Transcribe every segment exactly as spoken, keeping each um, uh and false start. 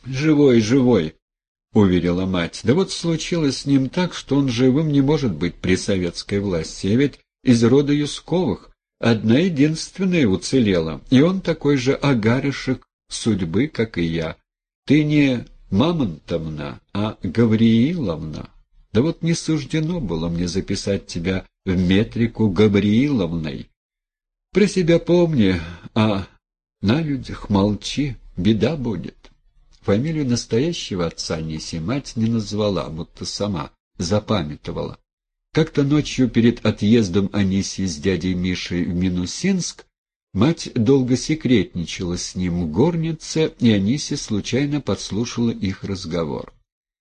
«Живой, живой», — уверила мать. «Да вот случилось с ним так, что он живым не может быть при советской власти, а ведь из рода Юсковых одна единственная уцелела, и он такой же агарышек судьбы, как и я. Ты не Мамонтовна, а Гаврииловна. Да вот не суждено было мне записать тебя в метрику Гаврииловной. Про себя помни, а на людях молчи, беда будет». Фамилию настоящего отца Аниси мать не назвала, будто сама запамятовала. Как-то ночью перед отъездом Аниси с дядей Мишей в Минусинск мать долго секретничала с ним в горнице, и Аниси случайно подслушала их разговор.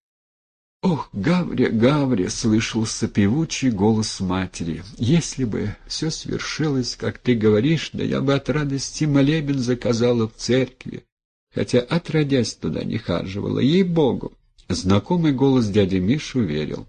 «Ох, Гавря, Гавря!» — слышался певучий голос матери. «Если бы все свершилось, как ты говоришь, да я бы от радости молебен заказала в церкви, хотя отродясь туда не хаживала, ей-богу!» Знакомый голос дяди Миши уверил.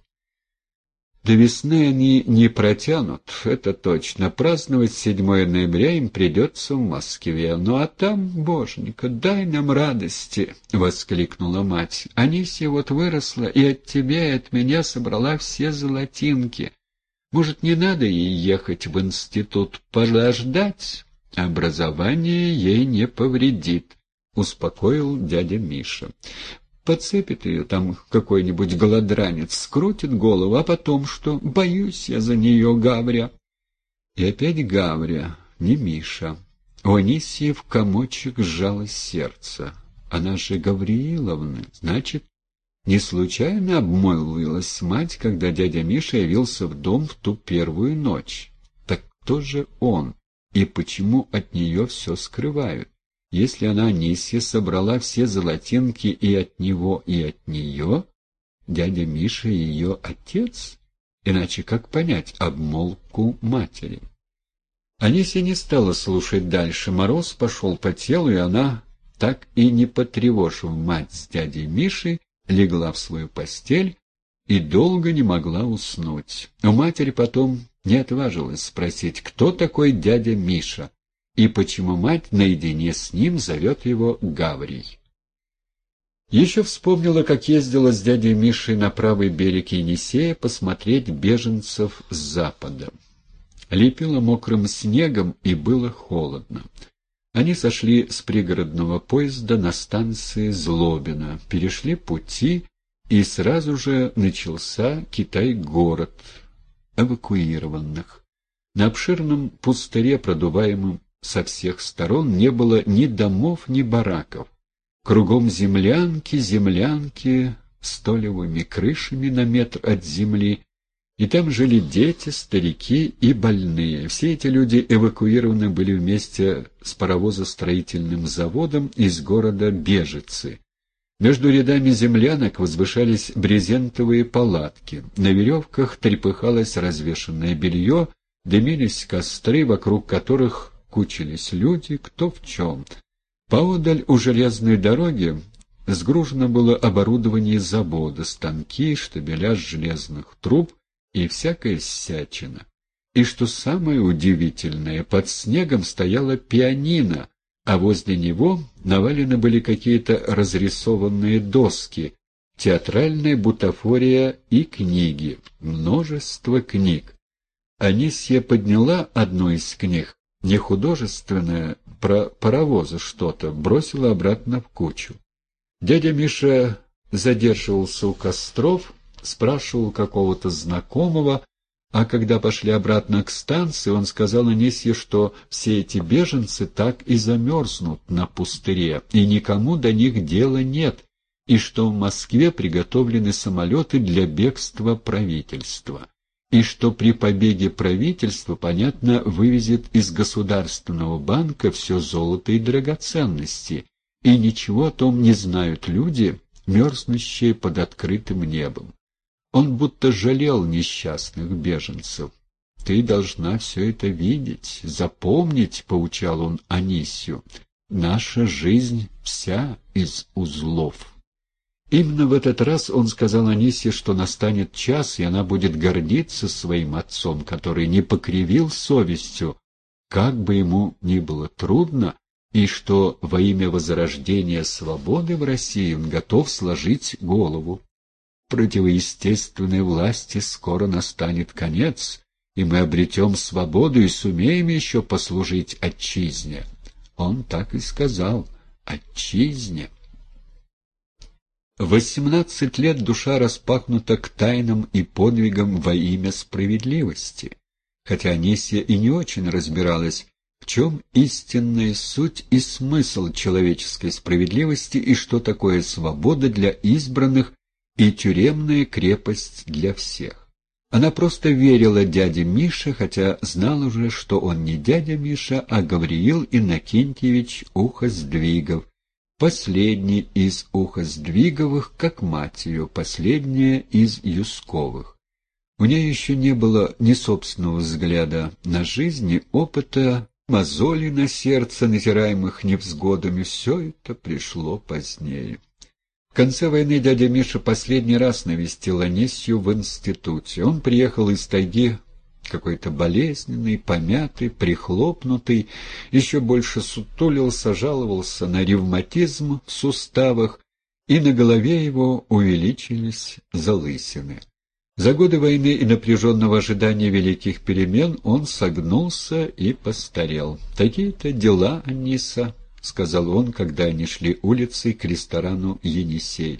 «До весны они не протянут, это точно. Праздновать седьмое ноября им придется в Москве. Ну а там, боженька, дай нам радости!» — воскликнула мать. «Анисья вот выросла и от тебя и от меня собрала все золотинки. Может, не надо ей ехать в институт, подождать? Образование ей не повредит», — успокоил дядя Миша. «Подцепит ее там какой-нибудь голодранец, скрутит голову, а потом что? Боюсь я за нее, Гавря». И опять Гавря, не Миша. У Анисии в комочек сжалось сердце. Она же Гаврииловна, значит, не случайно обмолвилась мать, когда дядя Миша явился в дом в ту первую ночь. Так кто же он, и почему от нее все скрывают? Если она, Анисья, собрала все золотинки и от него, и от нее, дядя Миша ее отец? Иначе как понять обмолвку матери? Анисья не стала слушать дальше. Мороз пошел по телу, и она, так и не потревожив мать с дядей Мишей, легла в свою постель и долго не могла уснуть. У матери потом не отважилась спросить, кто такой дядя Миша, и почему мать наедине с ним зовет его Гаврий. Еще вспомнила, как ездила с дядей Мишей на правый берег Енисея посмотреть беженцев с запада. Лепило мокрым снегом, и было холодно. Они сошли с пригородного поезда на станции Злобино, перешли пути, и сразу же начался Китай-город эвакуированных. На обширном пустыре, продуваемом со всех сторон, не было ни домов, ни бараков. Кругом землянки, землянки с толевыми крышами на метр от земли, и там жили дети, старики и больные. Все эти люди эвакуированы были вместе с паровозостроительным заводом из города Бежицы. Между рядами землянок возвышались брезентовые палатки. На веревках трепыхалось развешанное белье, дымились костры, вокруг которых кучились люди, кто в чем. Поодаль у железной дороги сгружено было оборудование завода, станки, штабеля железных труб и всякая всячина. И что самое удивительное, под снегом стояла пианино, а возле него навалены были какие-то разрисованные доски, театральная бутафория и книги, множество книг. Анисья подняла одну из книг, не художественное, про паровозы что-то, бросила обратно в кучу. Дядя Миша задерживался у костров, спрашивал какого-то знакомого, а когда пошли обратно к станции, он сказал Анисье, что все эти беженцы так и замерзнут на пустыре, и никому до них дела нет, и что в Москве приготовлены самолеты для бегства правительства, и что при побеге правительства, понятно, вывезет из Государственного банка все золото и драгоценности, и ничего о том не знают люди, мерзнущие под открытым небом. Он будто жалел несчастных беженцев. «Ты должна все это видеть, запомнить», — поучал он Анисью. «Наша жизнь вся из узлов». Именно в этот раз он сказал Анисе, что настанет час, и она будет гордиться своим отцом, который не покривил совестью, как бы ему ни было трудно, и что во имя возрождения свободы в России он готов сложить голову. Противоестественной власти скоро настанет конец, и мы обретем свободу и сумеем еще послужить отчизне. Он так и сказал — отчизне. В восемнадцать лет душа распахнута к тайнам и подвигам во имя справедливости, хотя Анисья и не очень разбиралась, в чем истинная суть и смысл человеческой справедливости и что такое свобода для избранных и тюремная крепость для всех. Она просто верила дяде Мише, хотя знала уже, что он не дядя Миша, а Гавриил Иннокентьевич Ухоздвигов, последний из Ухоздвиговых, как мать ее, последняя из Юсковых. У нее еще не было ни собственного взгляда на жизнь, ни опыта, мозолей на сердце, натираемых невзгодами. Все это пришло позднее. В конце войны дядя Миша последний раз навестил Анисью в институте. Он приехал из тайги какой-то болезненный, помятый, прихлопнутый, еще больше сутулился, жаловался на ревматизм в суставах, и на голове его увеличились залысины. За годы войны и напряженного ожидания великих перемен он согнулся и постарел. «Такие-то дела, Аниса», — сказал он, когда они шли улицей к ресторану «Енисей».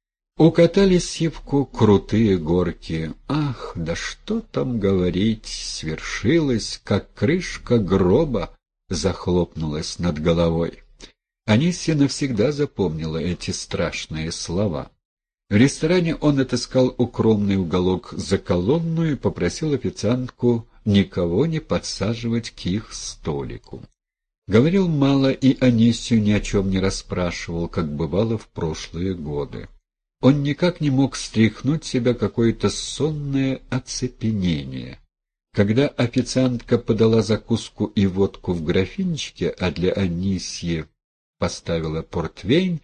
Укатали Сивку крутые горки. Ах, да что там говорить, свершилось, как крышка гроба захлопнулась над головой. Анисья навсегда запомнила эти страшные слова. В ресторане он отыскал укромный уголок за колонну и попросил официантку никого не подсаживать к их столику. Говорил мало и Анисью ни о чем не расспрашивал, как бывало в прошлые годы. Он никак не мог стряхнуть себя какое-то сонное оцепенение. Когда официантка подала закуску и водку в графинчике, а для Анисьи поставила портвейн,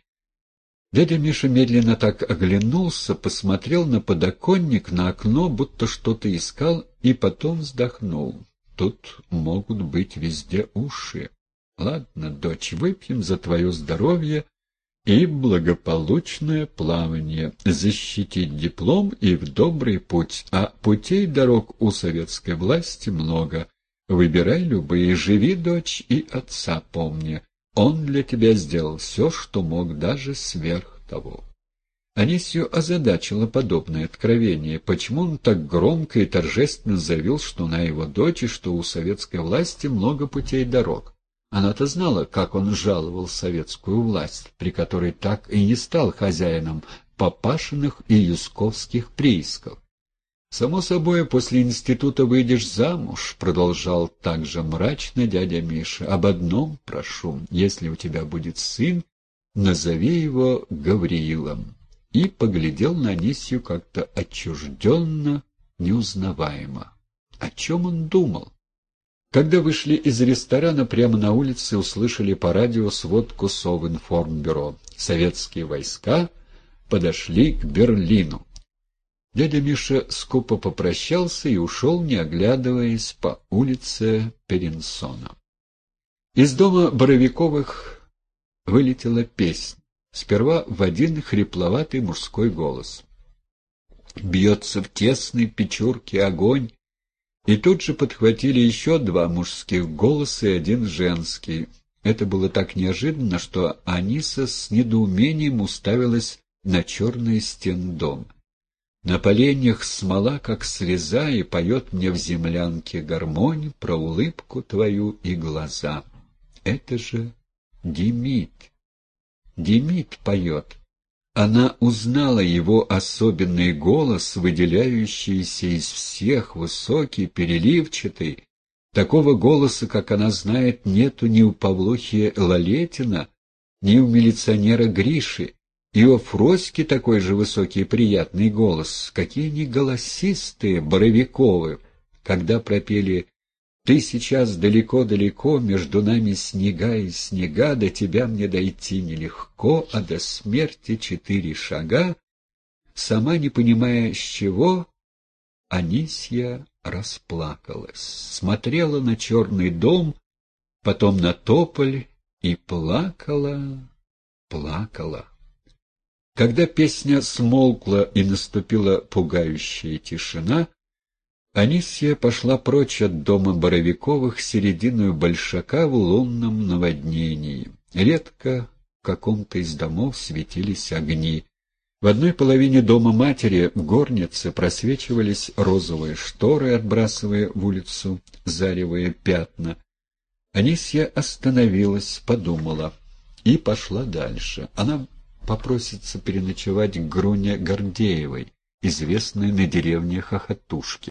дядя Миша медленно так оглянулся, посмотрел на подоконник, на окно, будто что-то искал, и потом вздохнул. Тут могут быть везде уши. Ладно, дочь, выпьем за твое здоровье и благополучное плавание, защитить диплом и в добрый путь, а путей дорог у советской власти много. Выбирай любые, живи, дочь, и отца помни. Он для тебя сделал все, что мог, даже сверх того. Анисью озадачило подобное откровение. Почему он так громко и торжественно заявил, что она его дочь и что у советской власти много путей дорог? Она-то знала, как он жаловал советскую власть, при которой так и не стал хозяином Папашиных и Юсковских приисков. «Само собой, после института выйдешь замуж», — продолжал также мрачно дядя Миша. «Об одном прошу, если у тебя будет сын, назови его Гавриилом». И поглядел на Анисью как-то отчужденно, неузнаваемо. О чем он думал? Когда вышли из ресторана, прямо на улице услышали по радио сводку Совинформбюро. Советские войска подошли к Берлину. Дядя Миша скупо попрощался и ушел, не оглядываясь, по улице Перенсона. Из дома Боровиковых вылетела песня. Сперва в один хрипловатый мужской голос. «Бьется в тесной печурке огонь». И тут же подхватили еще два мужских голоса и один женский. Это было так неожиданно, что Аниса с недоумением уставилась на черные стены дома. На поленьях смола, как слеза, и поет мне в землянке гармонь про улыбку твою и глаза. Это же Демид. Демид поет. Она узнала его особенный голос, выделяющийся из всех, высокий, переливчатый. Такого голоса, как она знает, нету ни у Павлухи Лалетина, ни у милиционера Гриши. И у Фроськи такой же высокий и приятный голос. Какие они голосистые, Боровиковы, когда пропели «Ты сейчас далеко-далеко, между нами снега и снега, до тебя мне дойти нелегко, а до смерти четыре шага». Сама не понимая, с чего, Анисья расплакалась, смотрела на черный дом, потом на тополь И плакала, плакала. Когда песня смолкла и наступила пугающая тишина, Анисья пошла прочь от дома Боровиковых серединою Большака в лунном наводнении. Редко в каком-то из домов светились огни. В одной половине дома матери, в горнице, просвечивались розовые шторы, отбрасывая в улицу заревые пятна. Анисья остановилась, подумала и пошла дальше. Она попросится переночевать к Груне Гордеевой, известной на деревне Хохотушки.